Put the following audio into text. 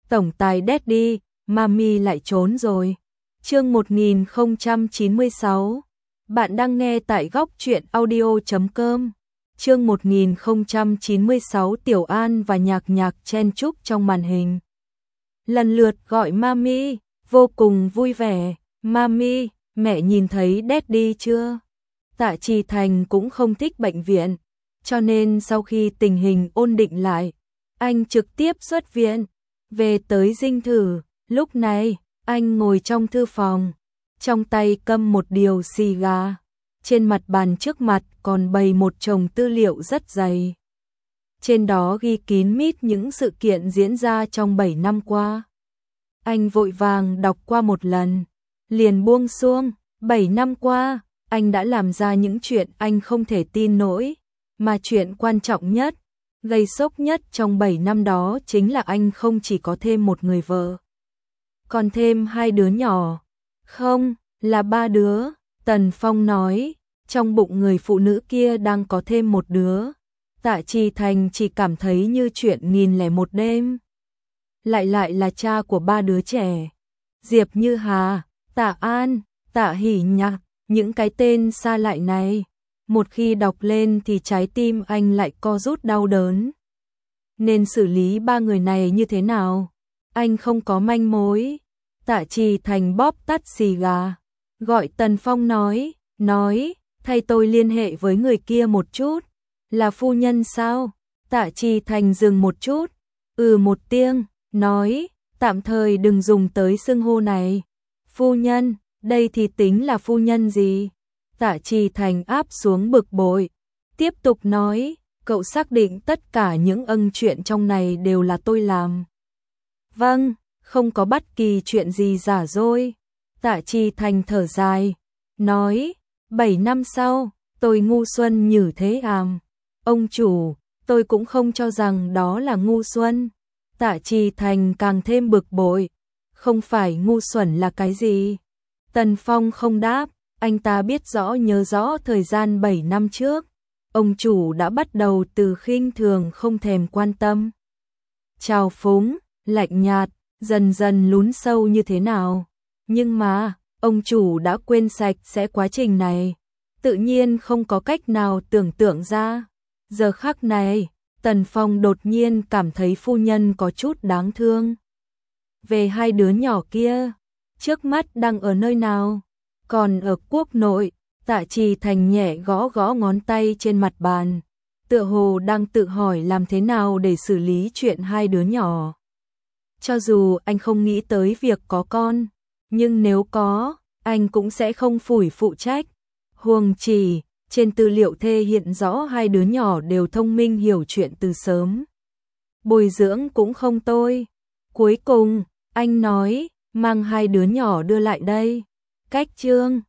tổng tài Daddy, Mami lại trốn rồi. Chương 1096. Bạn đang nghe tại góc truyện audio.com. Chương 1096. Tiểu An và Nhạc Nhạc chen chúc trong màn hình. Lần lượt gọi Mami, vô cùng vui vẻ. Mami, mẹ nhìn thấy Daddy chưa? Tạ Trì Thành cũng không thích bệnh viện, cho nên sau khi tình hình ổn định lại, anh trực tiếp xuất viện, về tới dinh thự. Lúc này, anh ngồi trong thư phòng, trong tay cầm một điều xì gà. Trên mặt bàn trước mặt còn bày một chồng tư liệu rất dày. Trên đó ghi kín mít những sự kiện diễn ra trong 7 năm qua. Anh vội vàng đọc qua một lần, liền buông xuông. 7 năm qua, anh đã làm ra những chuyện anh không thể tin nổi, mà chuyện quan trọng nhất, gây sốc nhất trong 7 năm đó chính là anh không chỉ có thêm một người vợ, còn thêm 2 đứa nhỏ. Không, là 3 đứa, Tần Phong nói, trong bụng người phụ nữ kia đang có thêm một đứa. Tạ Trì Thành chỉ cảm thấy như chuyện 1001 đêm. Lại là cha của 3 đứa trẻ. Diệp Như Hà, Tạ An, Tạ Hỷ Nhạc, những cái tên xa lạ này, một khi đọc lên thì trái tim anh lại co rút đau đớn. Nên xử lý 3 người này như thế nào? Anh không có manh mối. Tạ Trì Thành bóp tắt xì gà, gọi Tần Phong nói, thay tôi liên hệ với người kia một chút. Là phu nhân sao? Tạ Trì Thành dừng một chút, một tiếng, nói, tạm thời đừng dùng tới xưng hô này. Phu nhân, đây thì tính là phu nhân gì? Tạ Trì Thành áp xuống bực bội, tiếp tục nói, cậu xác định tất cả những chuyện trong này đều là tôi làm. Vâng, không có bất kỳ chuyện gì giả dối. Tạ Trì Thành thở dài, nói, 7 năm sau, tôi ngu xuân như thế àm. Ông chủ, tôi cũng không cho rằng đó là ngu xuân. Tạ Trì Thành càng thêm bực bội, không phải ngu xuẩn là cái gì? Tần Phong không đáp, anh ta biết rõ nhớ rõ thời gian 7 năm trước, ông chủ đã bắt đầu từ khinh thường không thèm quan tâm, trào phúng, lạnh nhạt, dần dần lún sâu như thế nào. Nhưng mà, ông chủ đã quên sạch sẽ quá trình này, tự nhiên không có cách nào tưởng tượng ra. Giờ khắc này, Tần Phong đột nhiên cảm thấy phu nhân có chút đáng thương. Về 2 đứa nhỏ kia, trước mắt đang ở nơi nào? Còn ở quốc nội. Tạ Trì Thành nhẹ gõ gõ ngón tay trên mặt bàn, tựa hồ đang tự hỏi làm thế nào để xử lý chuyện 2 đứa nhỏ. Cho dù anh không nghĩ tới việc có con, nhưng nếu có, anh cũng sẽ không phủi phụ trách. Huống chỉ, trên tư liệu thê hiện rõ 2 đứa nhỏ đều thông minh hiểu chuyện từ sớm. Bồi dưỡng cũng không tồi. Cuối cùng, anh nói, mang 2 đứa nhỏ đưa lại đây. Cách chương